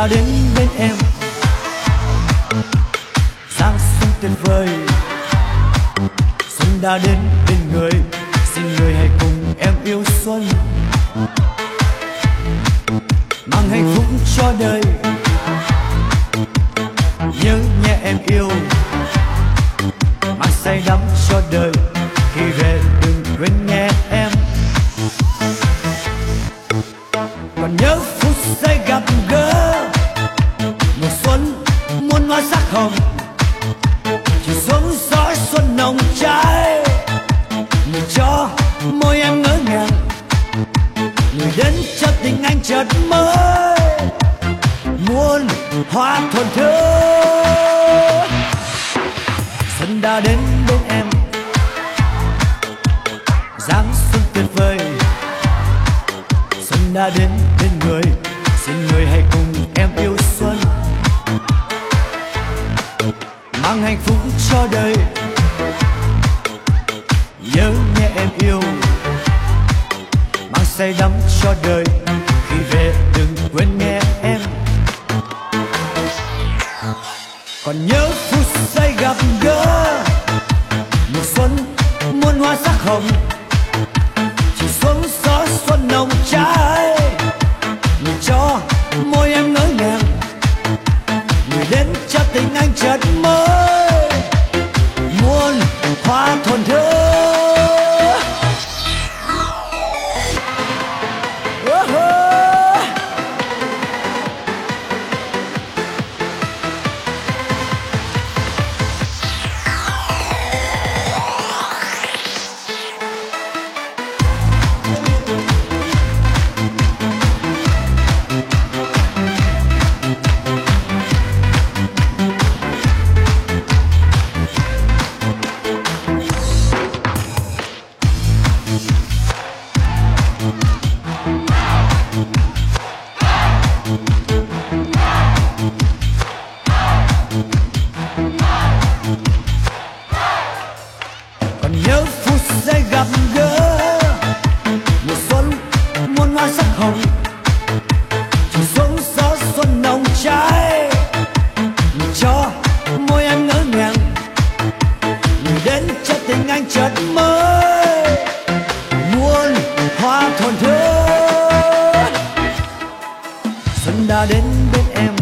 đã đến bên em, giáng xuân tuyệt vời. Xuân đã đến bên người, xin người hãy cùng em yêu xuân, mang hạnh phúc cho đời. Nhớ nhé em yêu, mang say đắm cho đời. Khi về đừng quên nghe em, còn nhớ phút giây gặp gỡ. Mùa xuân muôn hoa sắc hồng, chỉ xuống gió xuân nồng cháy. Người cho môi em ngỡ ngàng, người đến cho tình anh chợt mới. Muôn hoa thuần thơ, xuân đã đến bên em, giáng xuân tuyệt vời. Xuân đã đến bên người, xin người hãy cùng em yêu xuân, mang hạnh phúc cho đời. Nhớ nhé em yêu, mang say đắm cho đời. Khi về đừng quên nghe em, còn nhớ phút giây gặp gỡ. Mùa xuân muôn hoa sắc hồng, chỉ xuống gió xuân nồng cháy. Người cho môi em ngỡ ngàng, người đến cho tình anh chợt mới. Muôn hoa thuần thơ, còn nhớ phút giây gặp gỡ. Mùa xuân muôn hoa sắc hồng, chỉ xuống gió xuân nồng cháy. Người cho môi em ngỡ ngàng, người đến cho tình anh chợt mới. Muôn hoa thuần thơ, xuân đã đến bên em,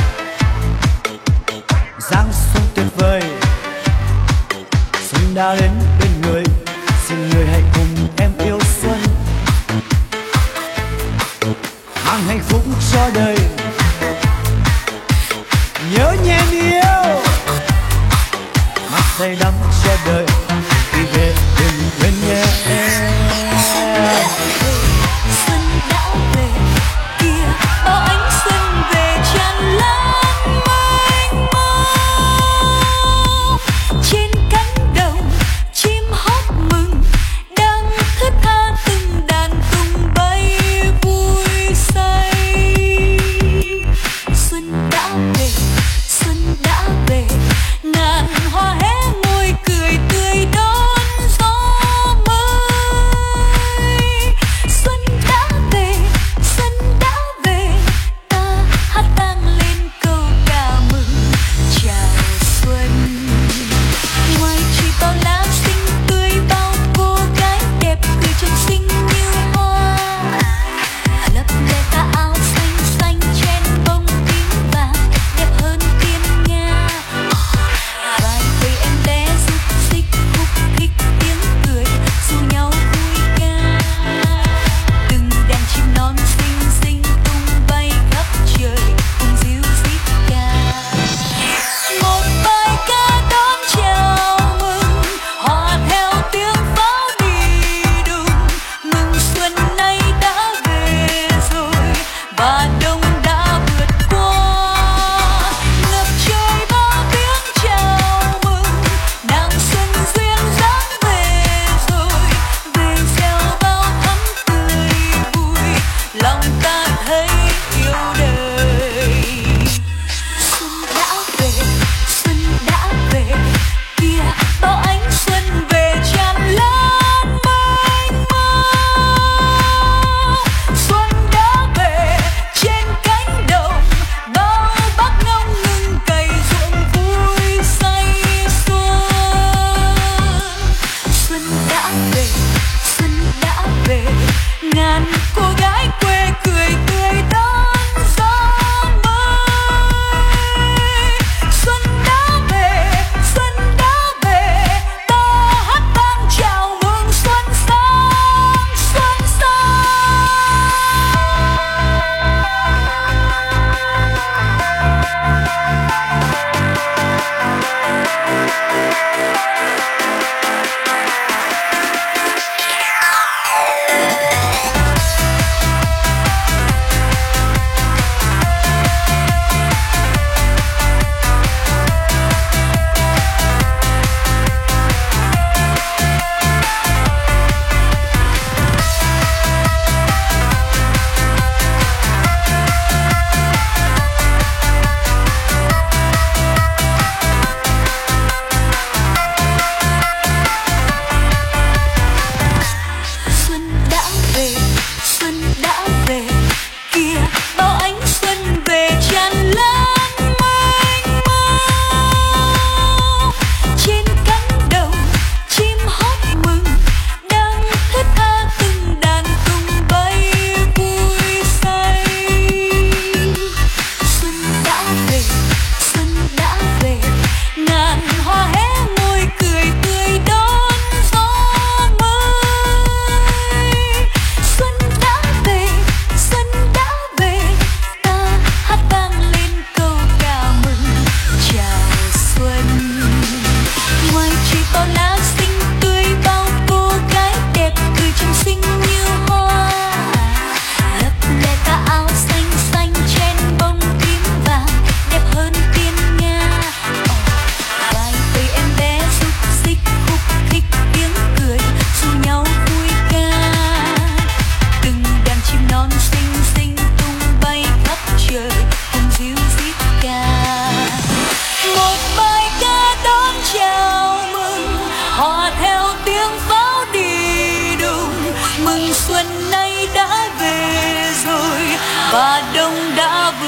giáng xuân tuyệt vời. Xuân đã đến bên người, xin người hãy cùng em yêu xuân, mang hạnh phúc cho đời. Nhớ nhé em yêu, mang say đắm cho đời. Khi về đừng quên nghe em. Xuân đã về kia, bao ánh xuân về tràn lan mênh mông. Trên cánh đồng chim hót mừng, đang thướt tha từng đàn tung bay vui say. Xuân đã về, xuân đã về, ngàn hoa hé môi cười tươi đón.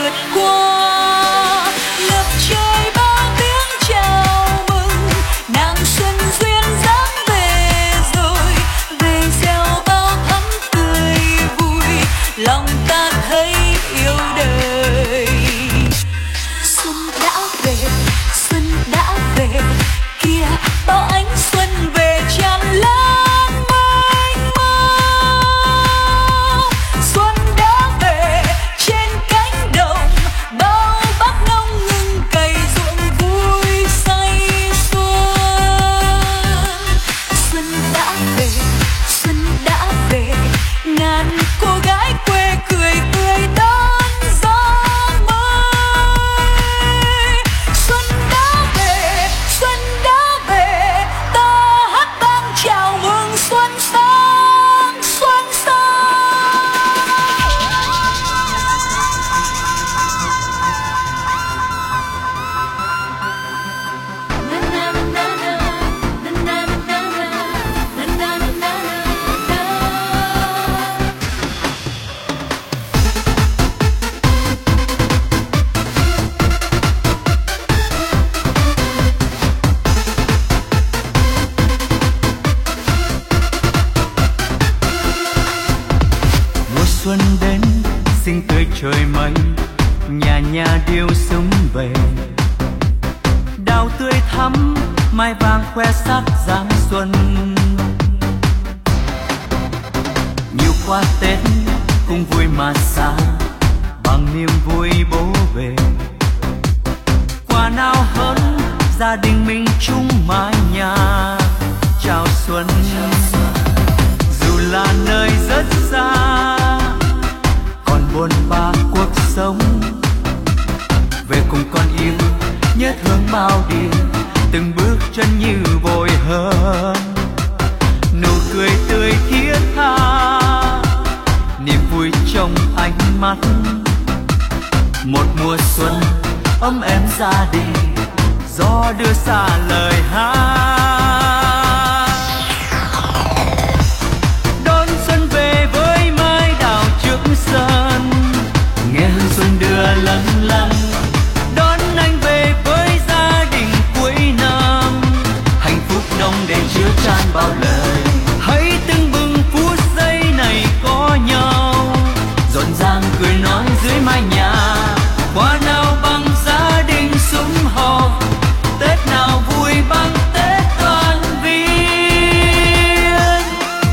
vượt qua, ngập trời bao tiếng chào mừng, nàng xuân duyên dáng về rồi, về gieo bao thắm tươi vui, lòng ta thấy yêu đời. Xuân đã về kia, bao ánh xuân về tràn lan mênh mông. Xuân đã về trên cánh đồng, bao bác nông ngừng cày ruộng vui say xuân. Xuân đã về ngàn cô gái quê cười tươi đón gió mới. Xuân đã về ta hát vang chào mừng xuân sang, xuân sang. Na na na na na na na na na na na. Mùa xuân đến xinh tươi trời mây, nhà nhà điệu sum về, đào tươi thắm mai vàng khoe sắc dáng xuân. Nhiều qua Tết cũng vui mà xa, bằng niềm vui bố về, quà nào hơn gia đình mình chung mái nhà chào xuân. Dù là nơi rất xa, còn buồn ba cuộc sống, về cùng con yêu nhớ thương bao điều, từng bước chân như vội hơn, nụ cười tươi thiết tha, niềm vui trong ánh mắt. Một mùa xuân ấm êm gia đình, gió đưa xa lời hát. Đón xuân về với mái đào trước sân, nghe hương xuân đưa lâng lâng. Đón anh về với gia đình cuối năm, hạnh phúc đông đầy chứa chan bao lời. Hãy tưng bừng phút giây này có nhau, rộn ràng cười nói dưới mái nhà. Qua nào bằng gia đình sum họp, Tết nào vui bằng Tết đoàn viên.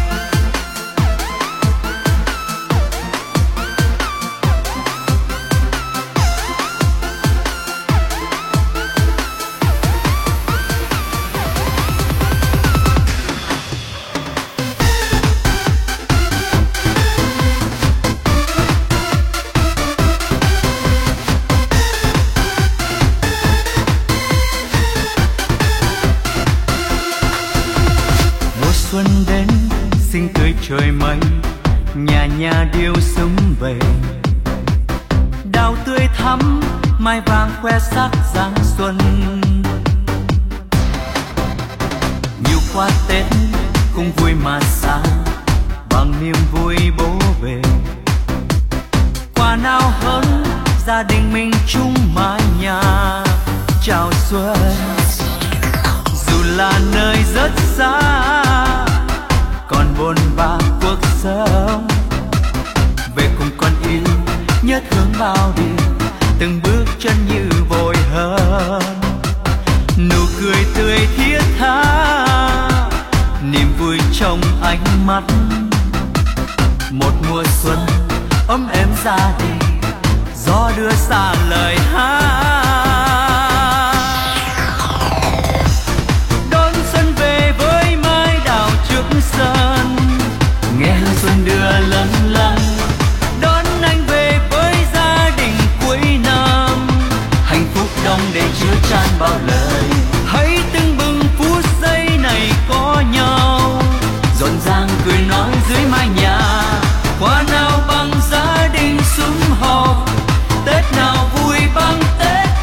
Mùa xuân đến xinh tươi trời mây, nhà nhà điệu sum về, đào tươi thắm mai vàng khoe sắc dáng xuân. Nhiều qua Tết cũng vui mà xa, bằng niềm vui bố về, quà nào hơn gia đình mình chung mái nhà chào xuân. Dù là nơi rất xa, còn bồn ba cuộc sống, về cùng con yêu nhớ thương bao điều, từng bước chân như vội hơn, nụ cười tươi thiết tha, niềm vui trong ánh mắt. Một mùa xuân ấm êm gia đình, gió đưa xa lời hát. Đón xuân về với mái đào trước sân, nghe hương xuân đưa lâng lâng. Đón anh về với gia đình cuối năm, hạnh phúc đông đầy chứa chan bao lời. Hãy tưng bừng phút giây này có nhau, rộn ràng cười nói dưới mái nhà. Qua nào bằng gia đình sum họp, Tết nào vui bằng Tết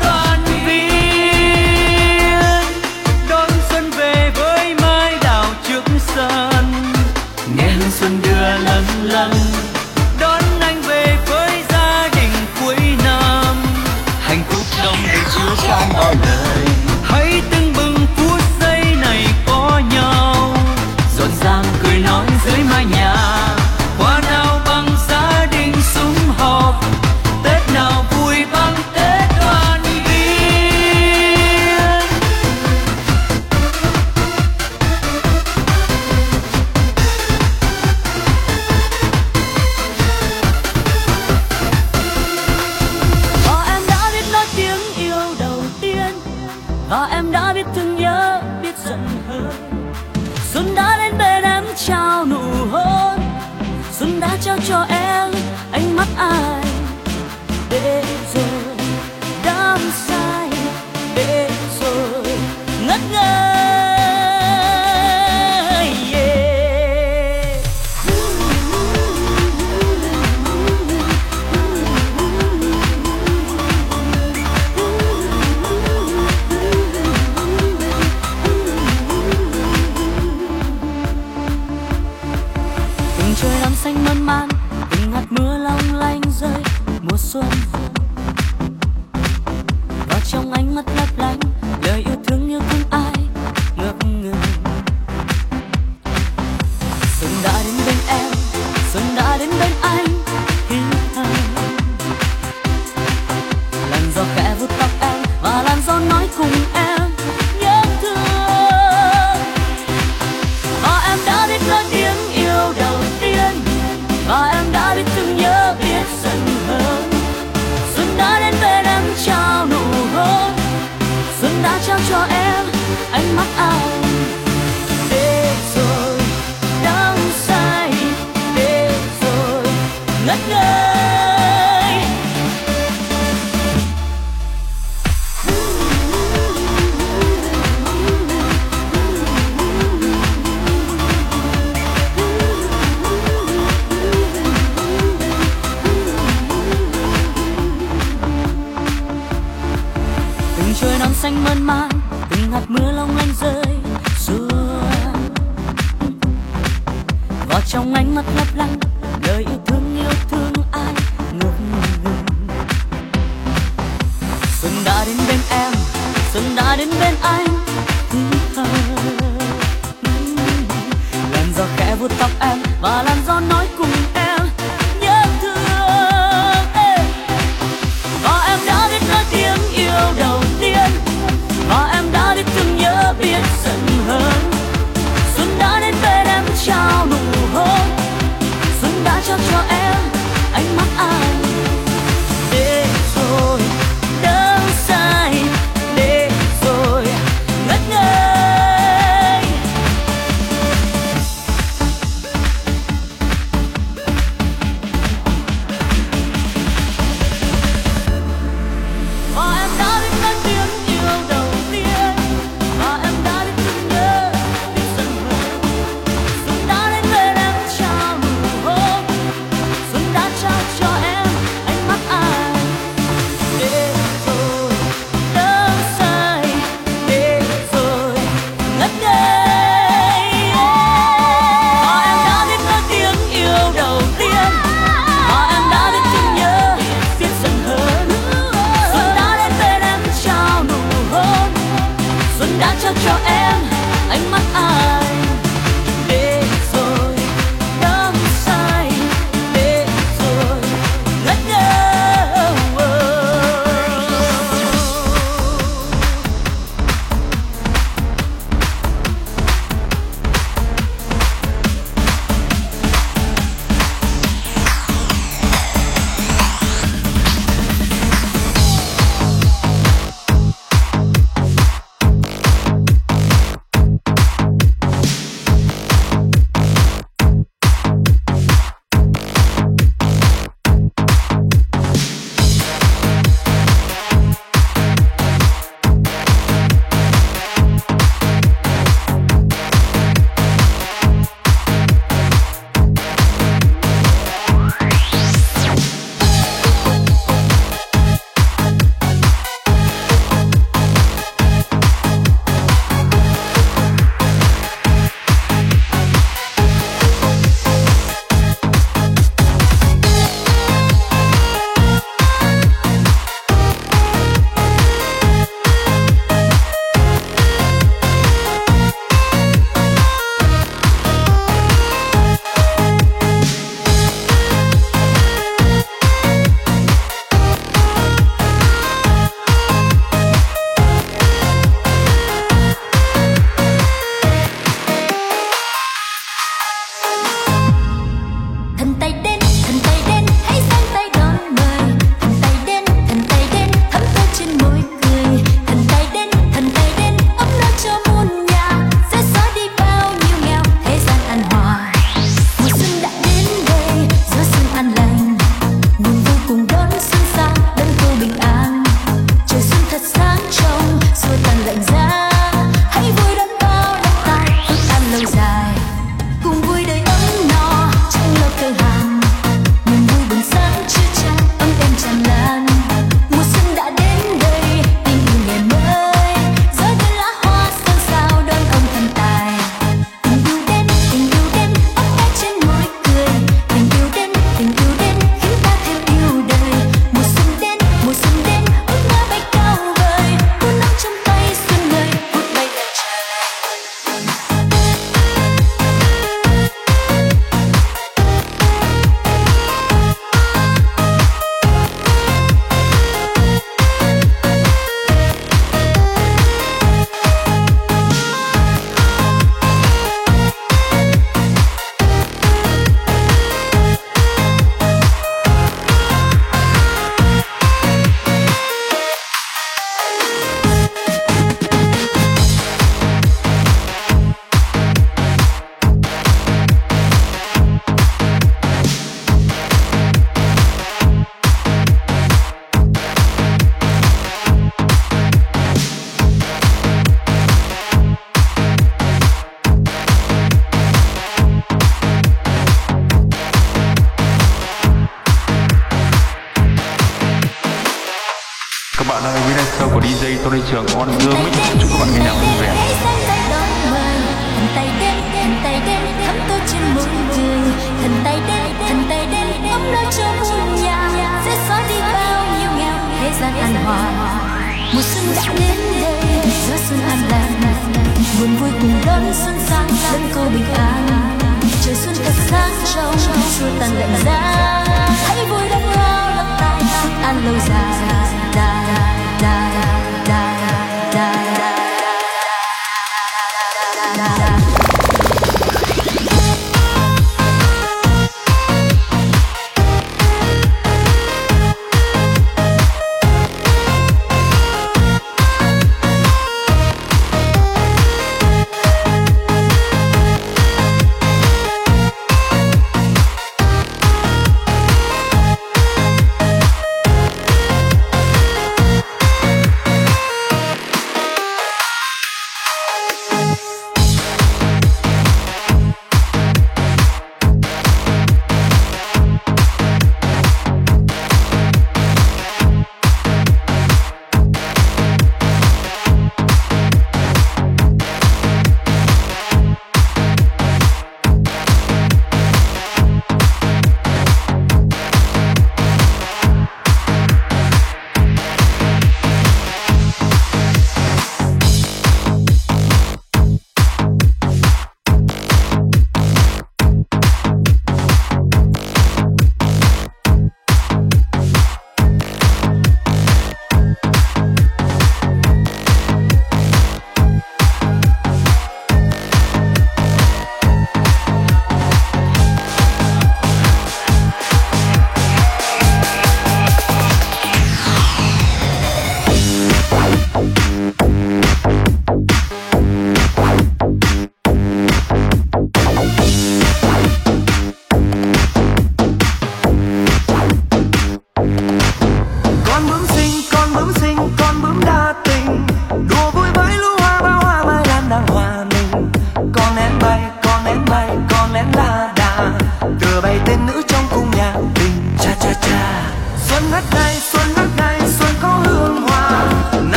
mùa xuân. Và trong ánh mắt lấp lánh lời yêu thương ai ngập ngừng. Xuân đã đến bên em, xuân đã đến bên anh. Làn gió khẽ vuốt tóc em và làn gió nói cùng em nhớ thương. Và em đã biết nói tiếng yêu đầu tiên, và em đã biết thương nhớ biết giận hờn. Xuân đã đến bên em trao nụ hôn, xuân đã trao cho em ánh mắt anh. Để rồi đắm say, để rồi ngất ngây. Trời nắng xanh mơn man, từng hạt mưa long lanh rơi xuống. Và trong ánh mắt lấp lánh lời yêu thương ai ngập ngừng. Xuân đã đến bên em, xuân đã đến bên anh. Làn gió khẽ vuốt tóc em và làn gió nói cùng em nhớ thương. Và em đã biết nói tiếng yêu đầu tiên, và em đã biết thương nhớ biết giận hờn. Xuân đã đến bên em trao nụ hôn, xuân đã trao cho em ánh mắt anh. Để rồi đắm say, để rồi ngất ngây. Và em đã biết nói tiếng yêu đầu tiên, và em đã biết thương nhớ biết giận hờn. Xuân đã đến bên em trao nụ hôn, xuân đã trao cho em ánh mắt anh. Để rồi đắm say, để rồi ngất ngây. Và em đã biết nói tiếng yêu đầu tiên, và em đã biết thương nhớ biết giận hờn. Xuân đã đến bên em trao nụ hôn, xuân đã trao cho em ánh mắt anh. Để rồi đắm say, để rồi ngất ngây. tôi đây Trường On The Mix. Chúc các bạn nghe nhạc vui vẻ. Thần tay đen thắm tôi trên môi trường. Thần tay đen ấm lo cho muôn nhà, sẽ xóa đi bao nhiêu nghèo thế gian an hòa. Mùa xuân đã đến đây, gió xuân an lành, buồn vui cùng đón xuân sang, đón cô bình an. Trời xuân thật sáng trong, xua tan lạnh giá. Hãy vui đón nhau lắm tay, an lâu dài.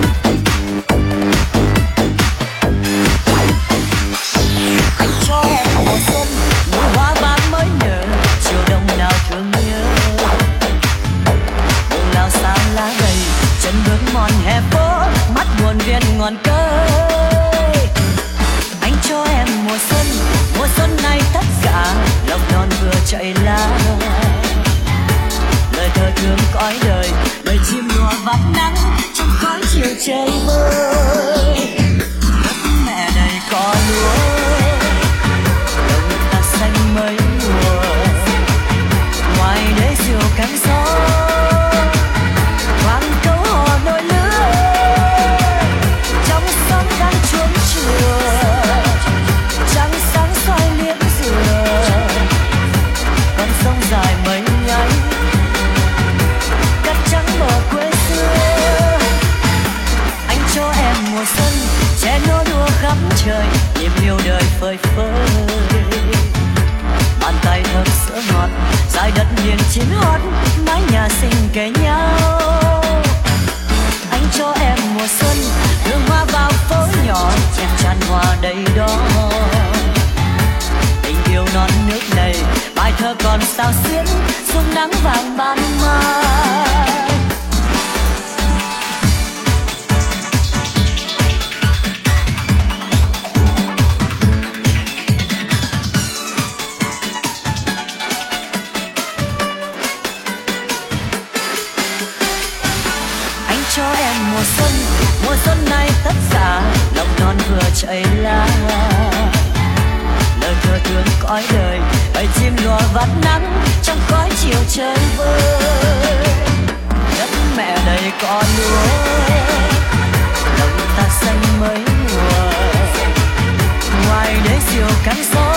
Cho ngọn cây. Anh cho em mùa xuân này tất cả lòng non vừa chạy lá. Lời thơ thương cõi đời, lời chim lùa vắt nắng trong khói chiều chơi vơi. Đất mẹ đầy cỏ lúa, đồng ta xanh mấy mùa. Ngoài đế diều cánh gió, vang câu hò đôi lứa. Trong sóng đang chuông chùa, trăng sáng soi liếc dừa. Con sông dài mấy nhánh, cát trắng bờ quê xưa. Anh cho em mùa xuân, che nô đùa khắp trời, niềm yêu đời phơi phới. Bàn tay thơm sữa ngọt, dải đất hiền chín hót, mái nhà xinh kề nhau. Anh cho em mùa xuân, đường hoa vào phố nhỏ, chèn tràn hoa đầy đó. Tình yêu non nước này, bài thơ còn sao xuyến, sương nắng vàng ban mai. Anh cho em mùa xuân này tất cả lòng non vừa chạy lá. Lời thơ thương cõi đời, bầy chim lùa vắt nắng trong khói chiều chơi vơi. Đất mẹ đầy cỏ lúa, đồng ta xanh mấy mùa. Ngoài đế diều cánh gió,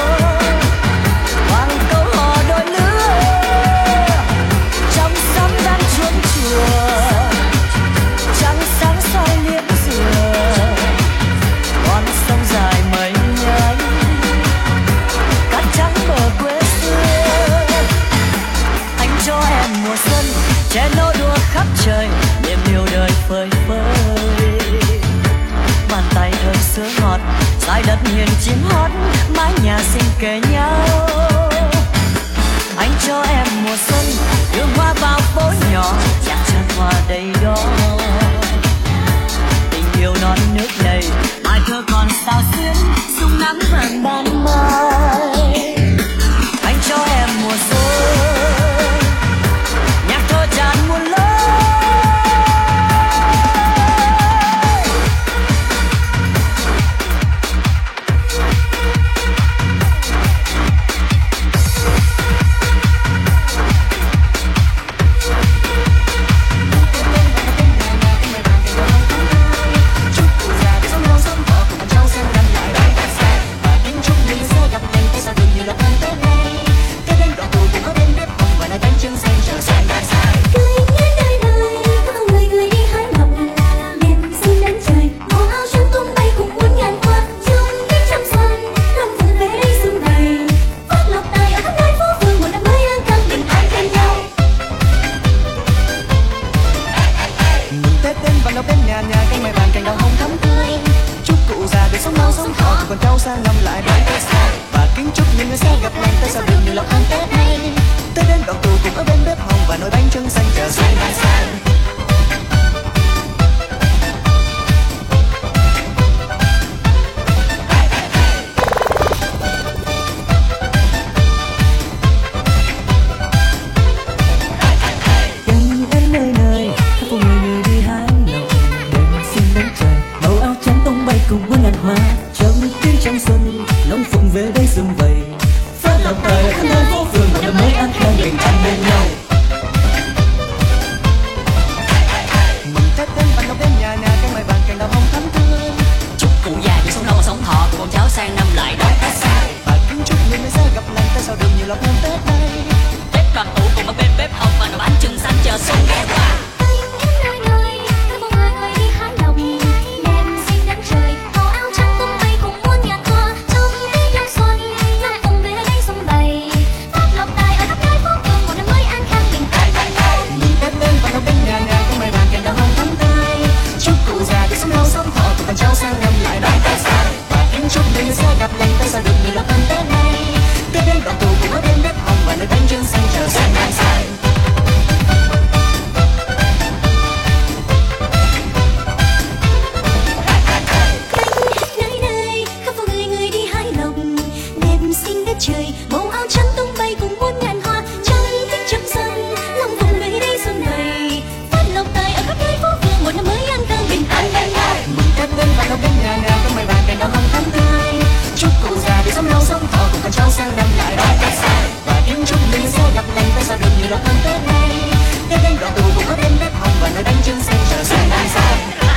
vang câu hò đôi lứa. Trong sóng đang chuông chùa, trăng sáng soi liếc dừa. Con sông dài mấy nhánh, cát trắng bờ quê xưa. Anh cho em mùa xuân, che nô đùa khắp trời, niềm yêu đời phơi phới. Bàn tay thơm sữa ngọt, dải đất hiền chín hót, mái nhà xinh kề nhau. Anh cho em mùa xuân, đường hoa vào phố nhỏ, chạc chân hoa đầy đó. Tình yêu non nước này, bài thơ còn sao xuyến, sung nắng vàng ban mai. Anh cho em mùa xuân, nhạc thơ tràn muôn lối. lọt tháng Tết này. Tết đến đoạn tù cũng có đêm bếp hồng và nơi bánh trưng xanh chờ sang năm sau.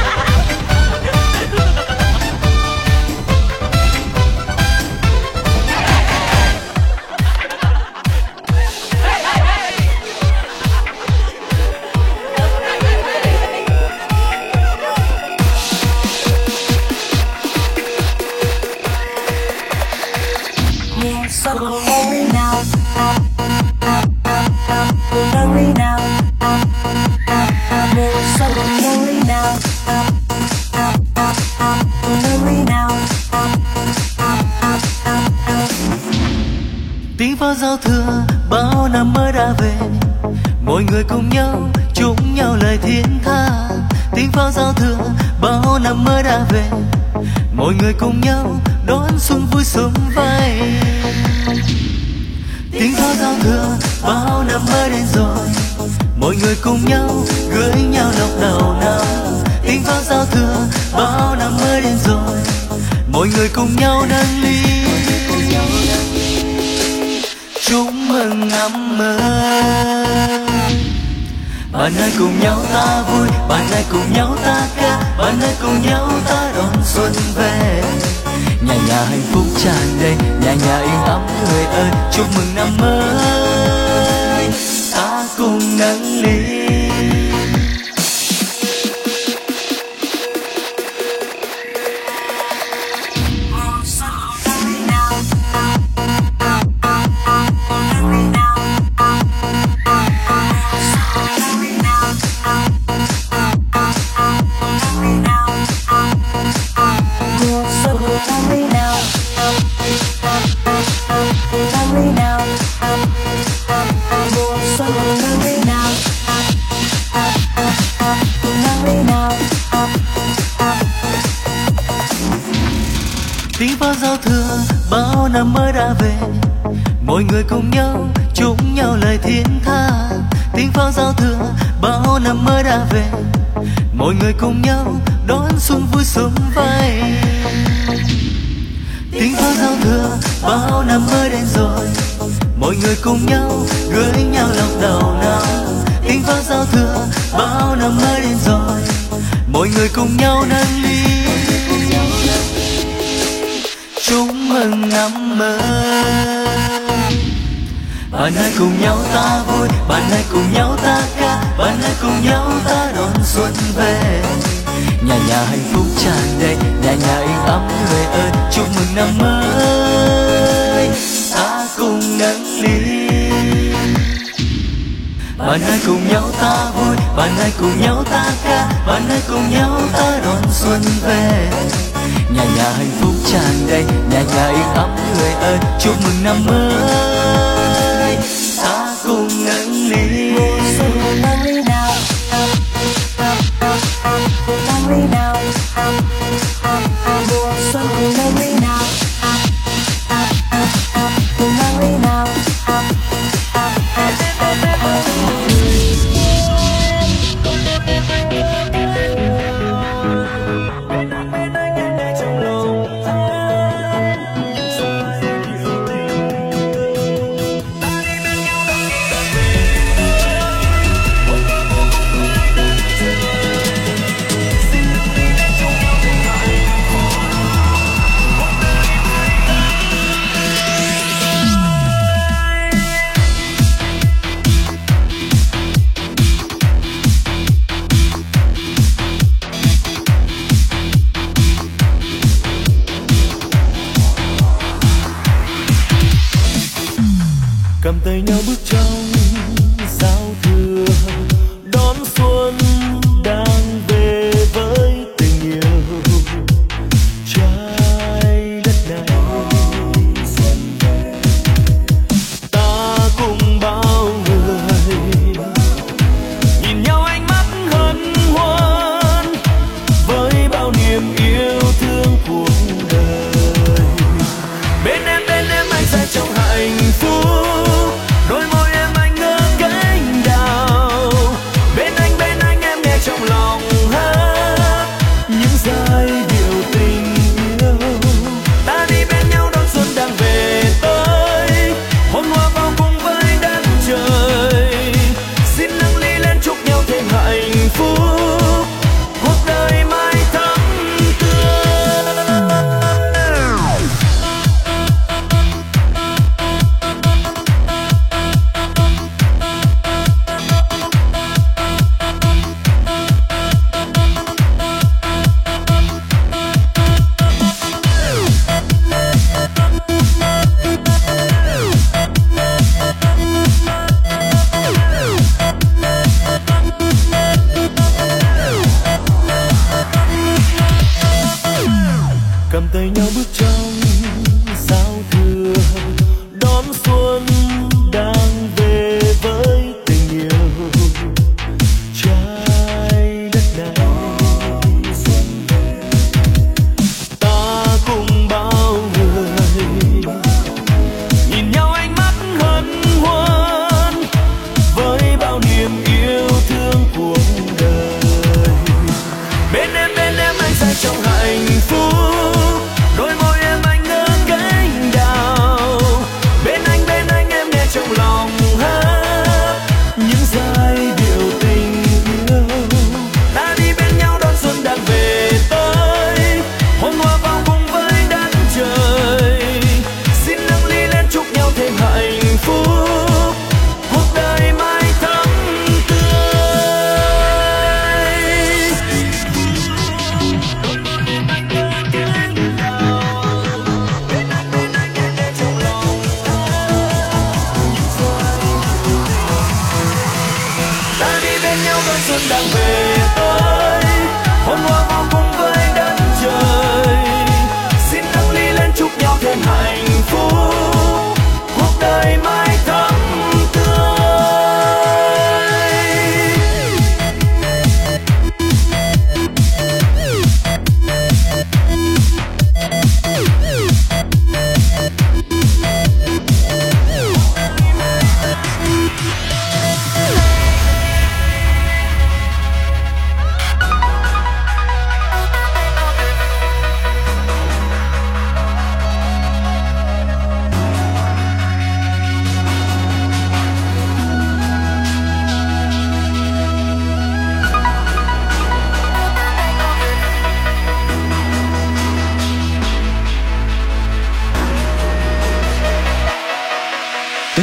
Tiếng pháo giao thừa bao năm mới đã về, mọi người cùng nhau chúc nhau lời thiên tha. Tiếng pháo giao thừa bao năm mới đã về, mọi người cùng nhau đón xuân vui sum vầy. Tiếng pháo giao thừa bao năm mới đến rồi, mọi người cùng nhau gửi nhau lộc đầu năm. Tiếng pháo giao thừa bao năm mới đến rồi, mọi người cùng nhau nâng ly chúc mừng năm mới. Bạn ơi cùng nhau ta vui, bạn ơi cùng nhau ta ca, bạn ơi cùng nhau ta đón xuân về. Nhà nhà hạnh phúc tràn đầy, nhà nhà yên ấm người ơi, chúc mừng năm mới, ta cùng nâng ly. Tiếng pháo giao thừa bao năm mới đã về, mọi người cùng nhau chúc nhau lời thiên tha. Tiếng pháo giao thừa bao năm mới đã về, mọi người cùng nhau đón xuân vui sum vầy. Tiếng pháo giao thừa bao năm mới đến rồi, mọi người cùng nhau gửi nhau lộc đầu năm. Tiếng pháo giao thừa bao năm mới đến rồi, mọi người cùng nhau nâng ly chúc mừng năm mới. Bạn ơi cùng nhau ta vui, bạn ơi cùng nhau ta ca, bạn ơi cùng nhau ta đón xuân về. Nhà nhà hạnh phúc tràn đầy, nhà nhà yên ấm người ơi, chúc mừng năm mới, ta cùng nâng ly. Bạn ơi cùng nhau ta vui, bạn ơi cùng nhau ta ca, bạn ơi cùng nhau ta đón xuân về. Nhà nhà hạnh phúc tràn đầy, nhà nhà yên ấm người ơi, chúc mừng năm mới, ta cùng nâng ly. Nâng ly nào, nâng ly nào, mùa xuân cùng nâng ly nào, cùng nâng ly nào. Cầm tay nhau bước trong giao thừa, đón xuân đang về với tình yêu trái đất này. Ta cùng bao người nhìn nhau ánh mắt hân hoan với bao niềm yêu thương cuộc đời. Bên em anh sẽ trong hạnh phúc, đôi môi em anh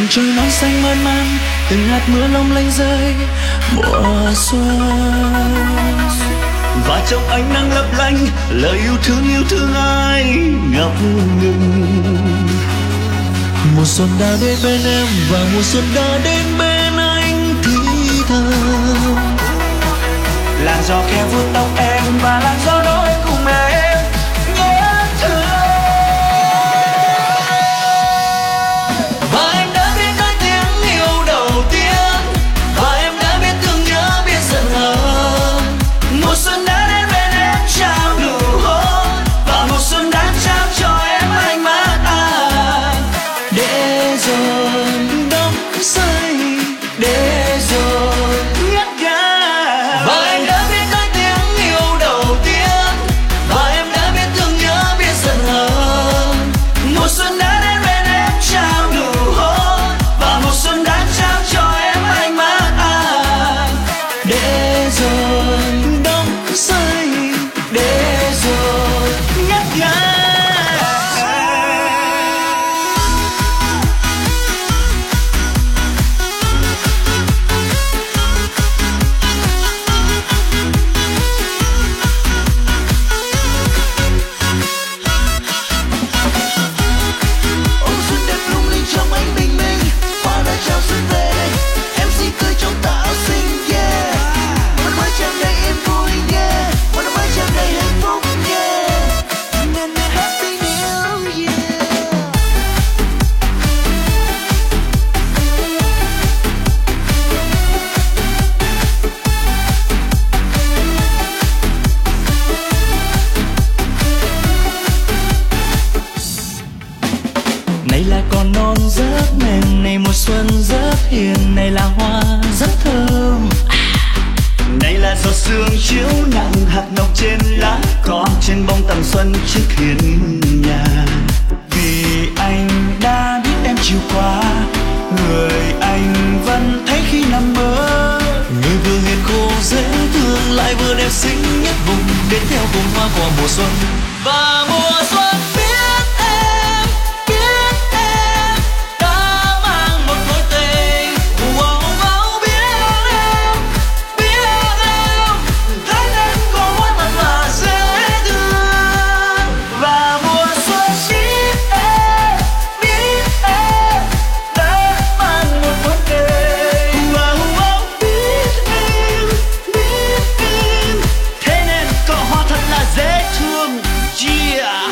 trời non xanh mơn man, từng hạt mưa long lanh rơi mùa xuân. Và trong ánh nắng lấp lánh, lời yêu thương ai ngập ngừng. Mùa xuân đã đến bên em và mùa xuân đã đến bên anh thì thầm. Làn gió khẽ vuốt tóc em và làn gió nói cùng em nhớ thương. Và em đã biết nói tiếng yêu đầu tiên, và em đã biết thương nhớ biết giận hờn. Mùa xuân đã đến bên em trao nụ hôn, và mùa xuân đã trao cho em ánh mắt anh. Để rồi đắm say, để rồi Ngất ngây. và em đã biết nói tiếng yêu đầu tiên, và em đã biết thương nhớ biết giận hờn. Mùa xuân đã đến bên em trao nụ hôn, và mùa xuân đã trao cho em ánh mắt anh. Để rồi đắm say, để rồi Ngất ngây. ôm xuân đẹp lung linh trong ánh bình minh. Hoa đã trao xuân về đây, em xin cười trong táo xinh yeah. Một năm mới tràn đầy yên vui yeah, một năm mới tràn đầy hạnh phúc yeah. And a happy new year. Này là con non rất mềm, này mùa xuân rất hiền, này là hoa rất thơm. Này là giọt sương chiếu nặng hạt ngọc trên lá cỏ, trên bông tầm xuân trước hiên nhà. Vì anh đã biết em chiều qua, người anh vẫn thấy khi nằm mơ. Người vừa hiền khô dễ thương, lại vừa đẹp xinh nhất vùng, đến theo vùng hoa cỏ mùa xuân. Và mùa xuân biết em đã mang một mối tình. Wow, wow, biết em Thấy em có khuôn mặt là dễ thương. Và mùa xuân biết em đã mang một mối tình. Wow, wow, biết em thế nên cỏ hoa thật là dễ thương yeah.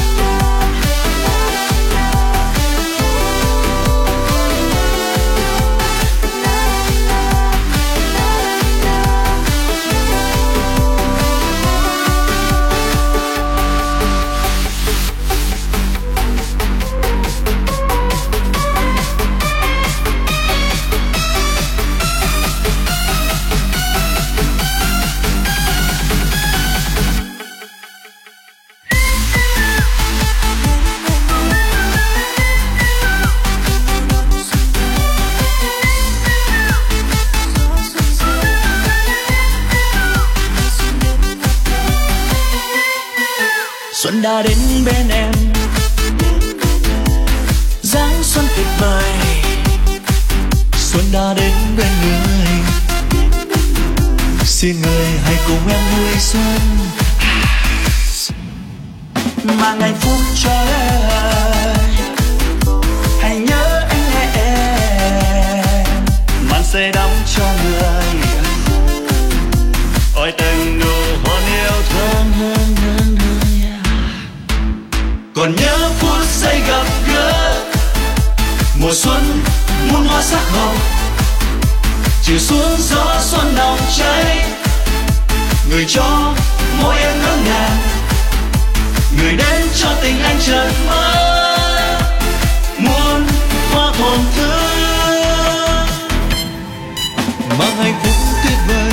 Xuân đã đến bên em, dáng xuân tuyệt vời. Xuân đã đến bên người, xin người hãy cùng em vui xuân. Mang hạnh phúc cho em, hãy nhớ anh nhé em. Màn sẽ đóng cho người, ôi từng nụ hôn yêu thương. Còn nhớ phút giây gặp gỡ, mùa xuân muôn hoa sắc hồng, chiều xuống gió xuân nồng cháy. Người cho mỗi em ngỡ ngàng, người đến cho tình anh chợt mơ. Muôn hoa hồn thương, mang hạnh phúc tuyệt vời.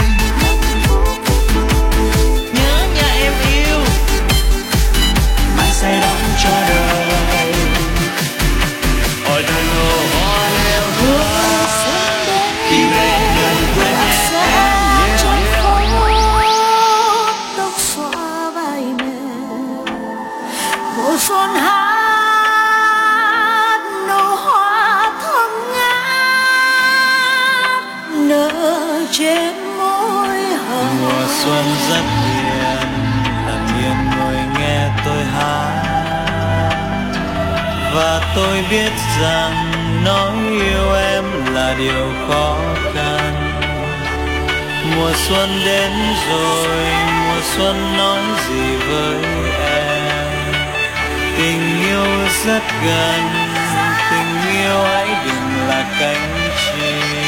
Nhớ nhà em yêu, anh sẽ đóng cho đời. Ôi từng nụ hôn yêu thương khi về gần quên em. Xuân hát nụ hoa thắm trên môi hồng. Mùa xuân rất hiền, lặng yên ngồi nghe tôi hát, và tôi biết rằng nói yêu em là điều khó khăn. Mùa xuân đến rồi, mùa xuân nói gì với em? Tình yêu rất gần, tình yêu hãy đừng là cánh chim.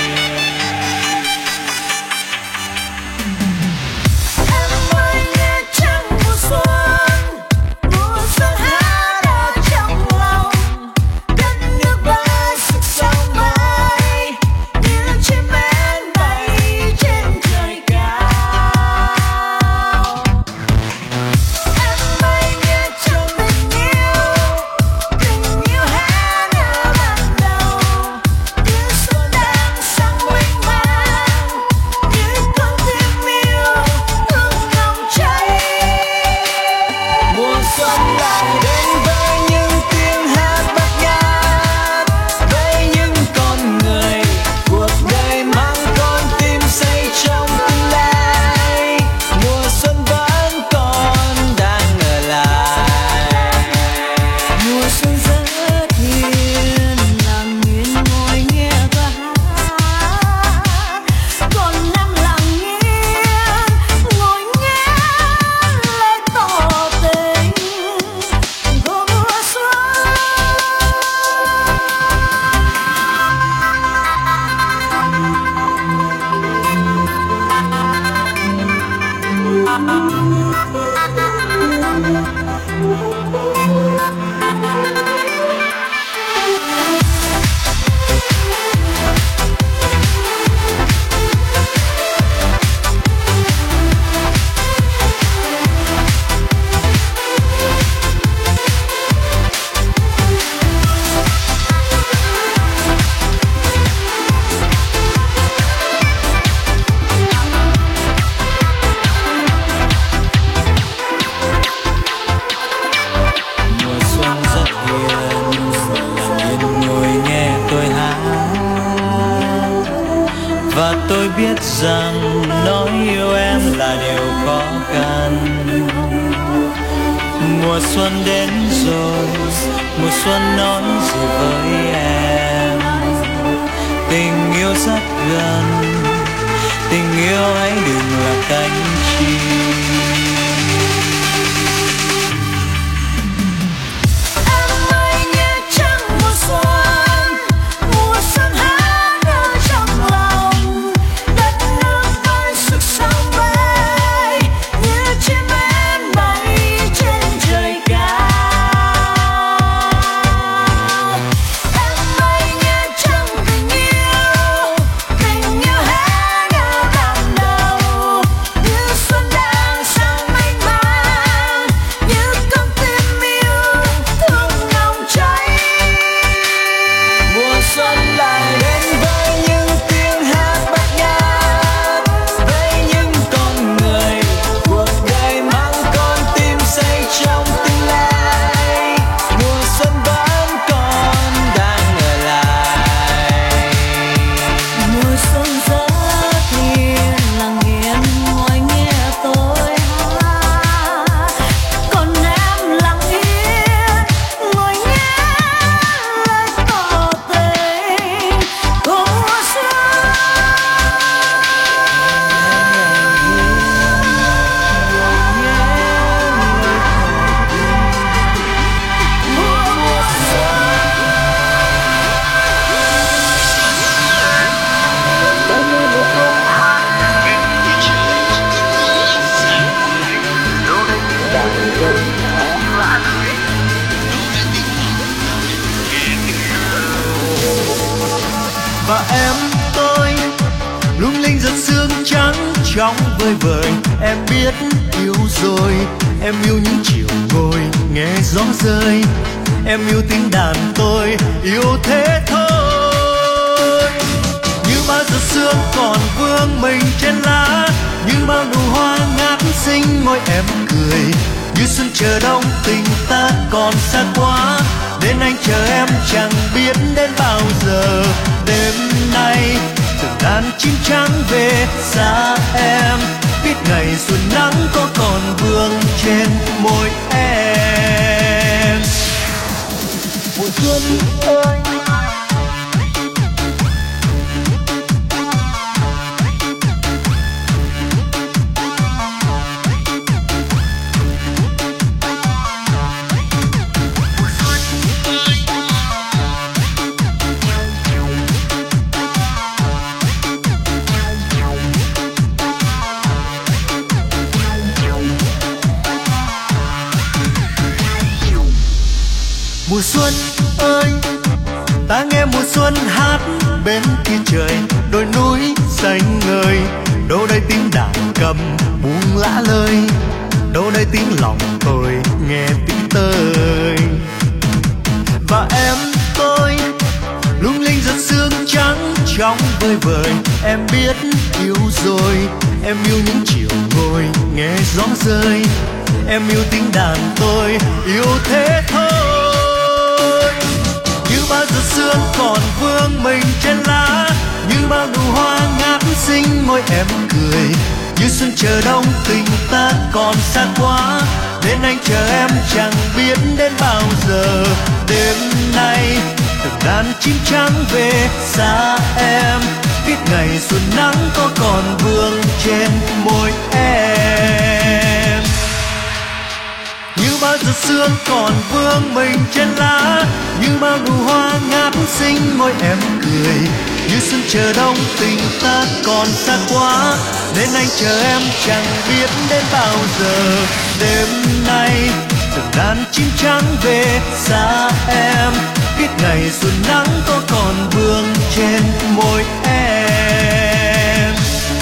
Và tôi biết rằng nói yêu em là điều khó khăn. Mùa xuân đến rồi, mùa xuân nói gì với em? Tình yêu rất gần, tình yêu hãy đừng là cánh chim. Và em tôi lung linh giật sương trắng trong vơi vợi. Em biết yêu rồi, em yêu những chiều ngồi nghe gió rơi. Em yêu tiếng đàn tôi, yêu thế thôi. Như bao giọt sương còn vương mình trên lá, như bao nụ hoa ngát xinh môi em cười. Như xuân chờ đông tình ta còn xa quá, nên anh chờ em chẳng biết đến bao giờ. Đêm nay từng đàn chim trắng về xa em, biết ngày xuân nắng có còn vương trên môi em. Mùa xuân ơi, mùa xuân ơi, ta nghe mùa xuân hát bên kia trời, đồi núi xanh ngời. Đâu đây tiếng đàn cầm buông lã lơi, đâu đây tiếng lòng tôi nghe tiếng tơi. Và em tôi lung linh giọt sương trắng trong vơi vời. Em biết yêu rồi, em yêu những chiều ngồi nghe gió rơi. Em yêu tiếng đàn tôi yêu thế thôi. Như bao giờ sương còn vương mình trên lá, như bao nụ hoa ngát xinh môi em cười. Như xuân chờ đông tình ta còn xa quá, nên anh chờ em chẳng biết đến bao giờ. Đêm nay từng đàn chim trắng về xa em, biết ngày xuân nắng có còn vương trên môi em. Như bao giờ sương còn vương mình trên lá, như bao nụ hoa ngát xinh môi em cười. Như xuân chờ đông tình ta còn xa quá, nên anh chờ em chẳng biết đến bao giờ. Đêm nay từng đàn chim trắng về xa em, biết ngày xuân nắng có còn vương trên môi em.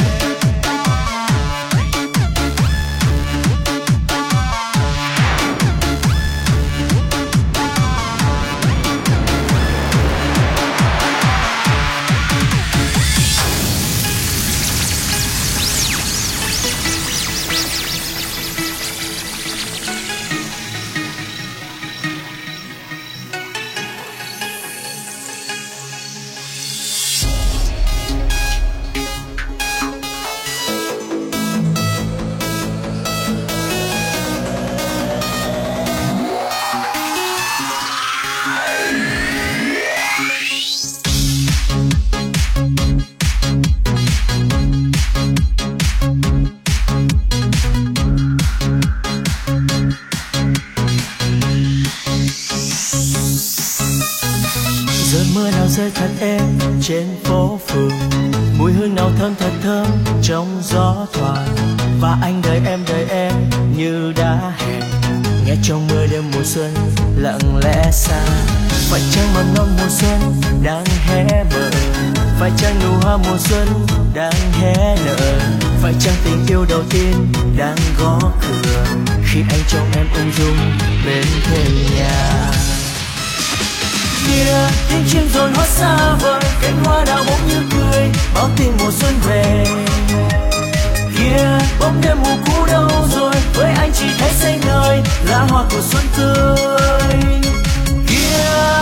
rơi thật êm trên phố phường, mùi hương nào thơm thật thơm trong gió thoảng. Và anh đợi em như đã hẹn, nghe trong mưa đêm mùa xuân lặng lẽ xa. Phải chăng mầm non mùa xuân đang hé bờ, phải chăng nụ hoa mùa xuân đang hé nở, phải chăng tình yêu đầu tiên đang gõ cửa khi anh trông em ung dung bên thềm nhà. Kia tiếng chim rộn hót xa vời, cánh hoa đào bỗng như cười báo tin mùa xuân về. Kia bóng đêm mù cũ đâu rồi, với anh chỉ thấy say ngời lá hoa của xuân tươi. Kia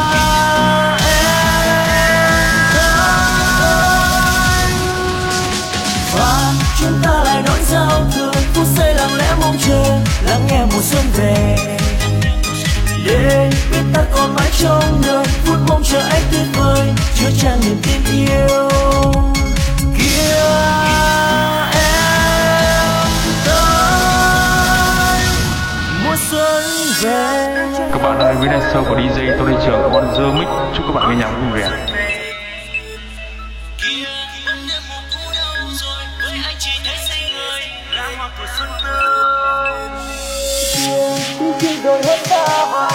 và chúng ta lại đón giao thừa, phút giây lặng lẽ mong chờ lắng nghe mùa xuân về. Để biết ta còn mãi trong đời phút mong chờ anh tuyệt vời chứa chan niềm tin yêu. Kia em tới mùa xuân về. Các bạn đang đến với show của DJ Tô Lê Trường, các bạn dơ mic, chúc các bạn nghe nhạc vui vẻ. Rồi hết xa vời.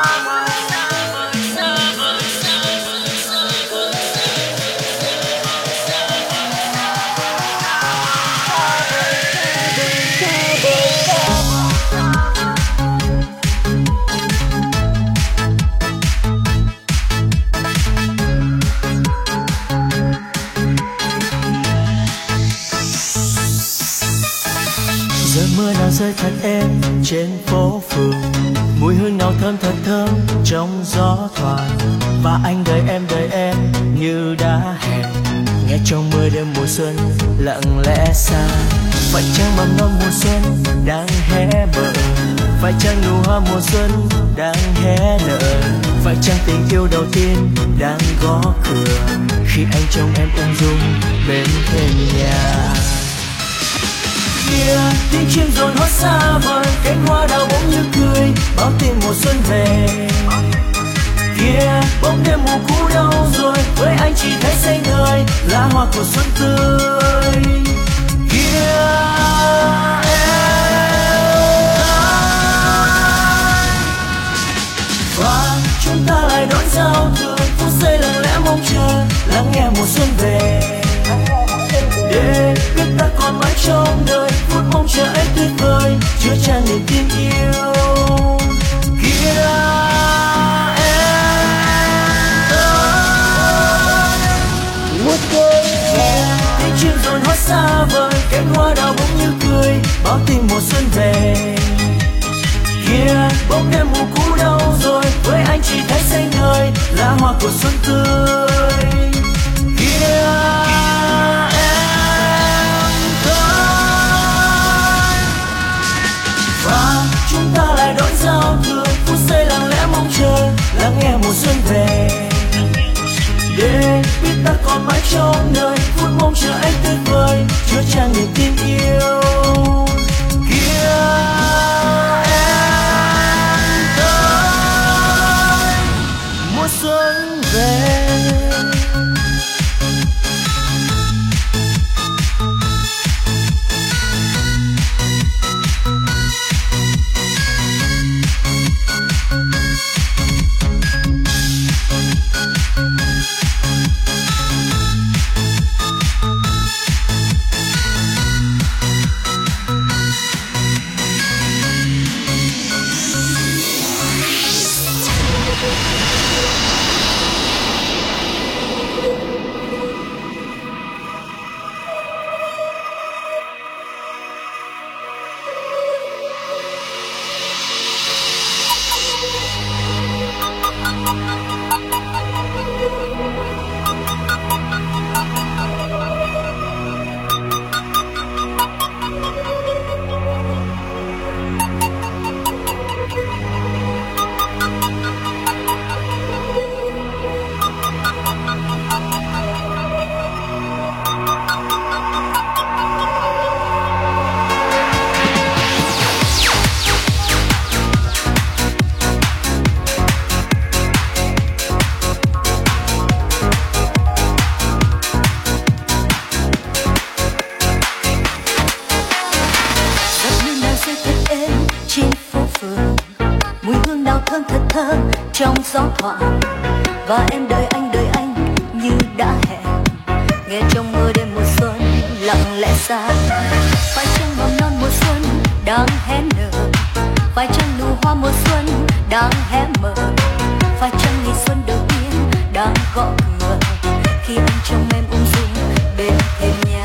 Giờ mưa nào rơi thật êm trên phố phường, mùi hương nào thơm thật thơm trong gió thoảng. Và anh đợi em như đã hẹn, nghe nghe trong mưa đêm mùa xuân lặng lẽ xa. Phải chăng mầm non mùa xuân đang hé mở, phải chăng nụ hoa mùa xuân đang hé nở, phải chăng tình yêu đầu tiên đang gõ cửa khi anh trông em ung dung bên thềm nhà. Kia tiếng chim rộn hót xa vời, cánh hoa đào bỗng như cười báo tin mùa xuân về. Kia bóng đêm mùa cũ đâu rồi, với anh chỉ thấy xanh ngời lá hoa của xuân tươi. Kia và chúng ta lại đón giao thừa, phút giây lặng lẽ mong chờ lắng nghe mùa xuân về. Để biết ta còn mãi trong đời phút mong chờ ấy tuyệt vời, chứa chan niềm tin yêu. Kia mùa xuân về, tiếng chim rộn hót xa vời, cánh hoa đào bỗng như cười báo tin mùa xuân về. Kia bóng đêm mùa cũ đâu rồi, với anh chỉ thấy xanh ngời lá hoa của xuân tươi. Kia em tới và chúng ta lại đón giao thừa, phút giây lặng lẽ mong chờ lắng nghe mùa xuân về. Để biết ta còn mãi trong đời phút mong chờ anh tuyệt vời, chứa chan niềm tin yêu. Kia mùa xuân về. Trong gió thoảng và em đợi anh như đã hẹn, nghe trong mưa đêm mùa xuân lặng lẽ xa. Phải chăng mầm non mùa xuân đang hé nở, phải chăng nụ hoa mùa xuân đang hé mở, phải chăng ngày xuân đầu tiên đang gõ cửa khi anh trông em ung dung bên thềm nhà.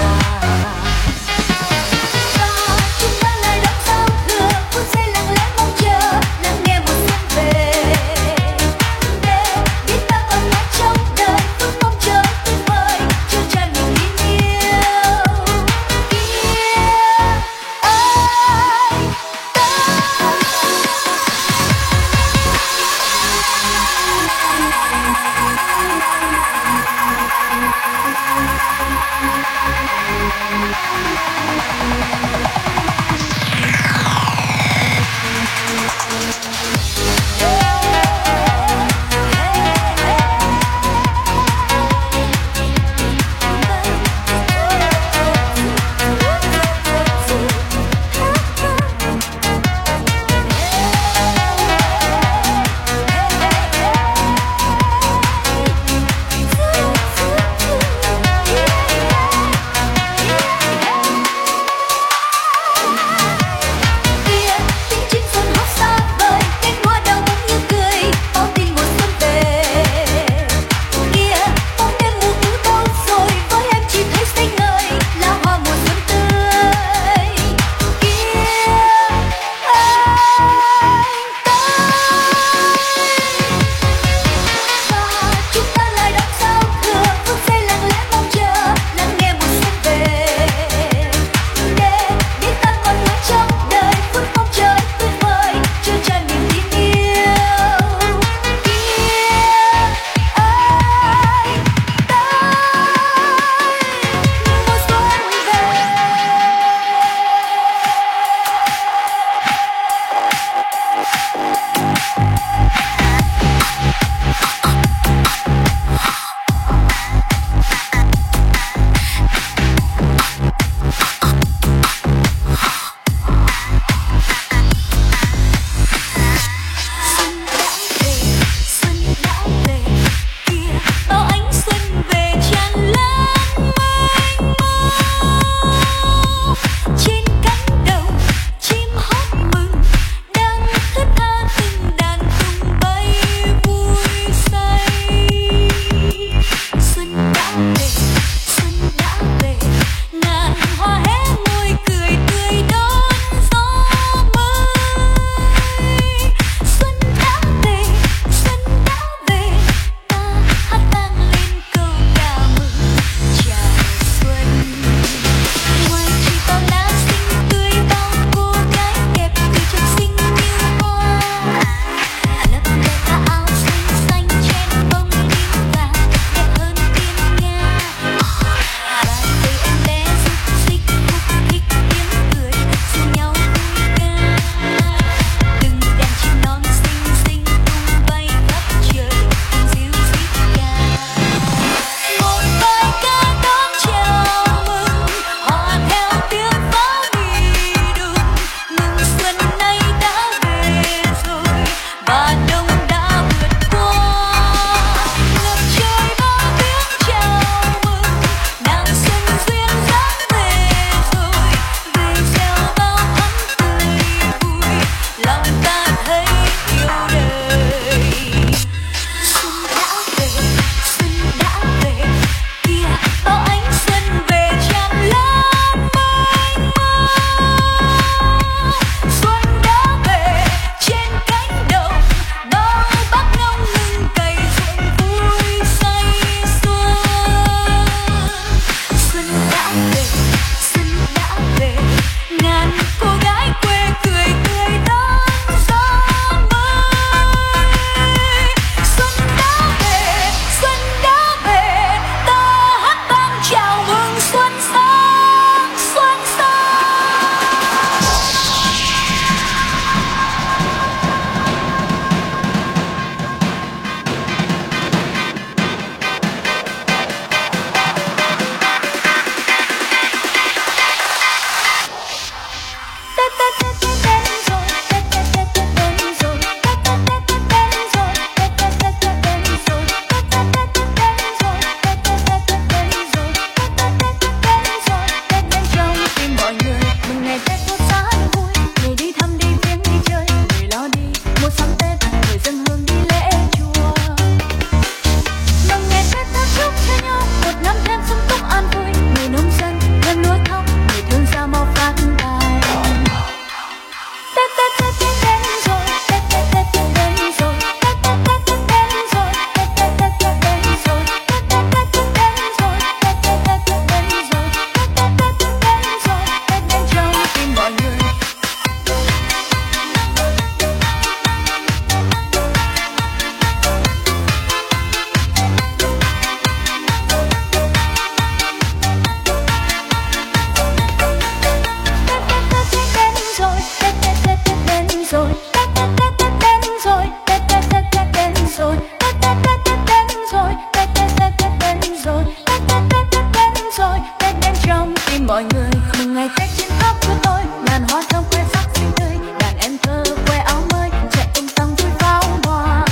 tim mọi người. Mừng ngày Tết trên khắp của tôi, ngàn hoa thơm khoe sắc xinh tươi, đàn em thơ khoe áo mới, trẻ tung tăng vui pháo hoa.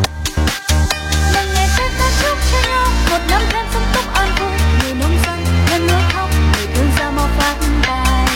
Mừng ngày Tết ta chúc cho nhau một năm thêm sung túc an vui, người nông dân nhân nước khóc, người thương gia mau phát tài.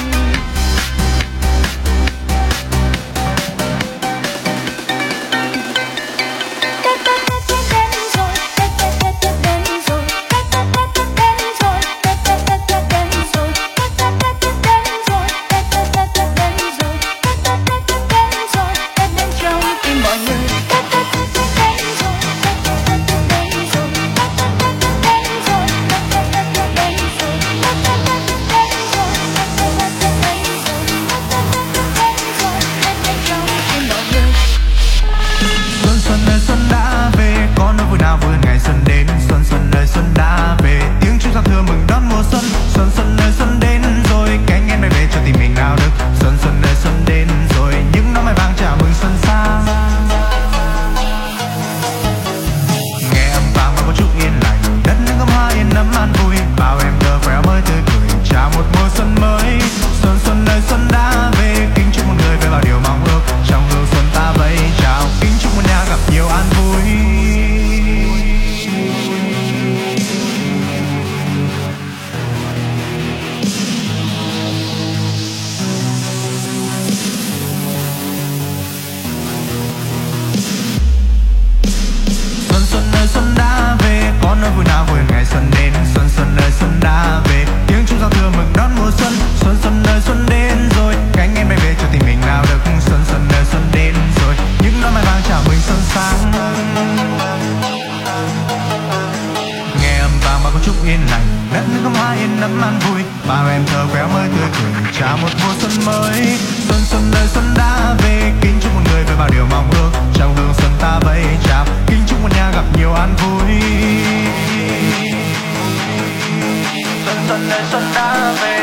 Xuân ơi xuân đã về.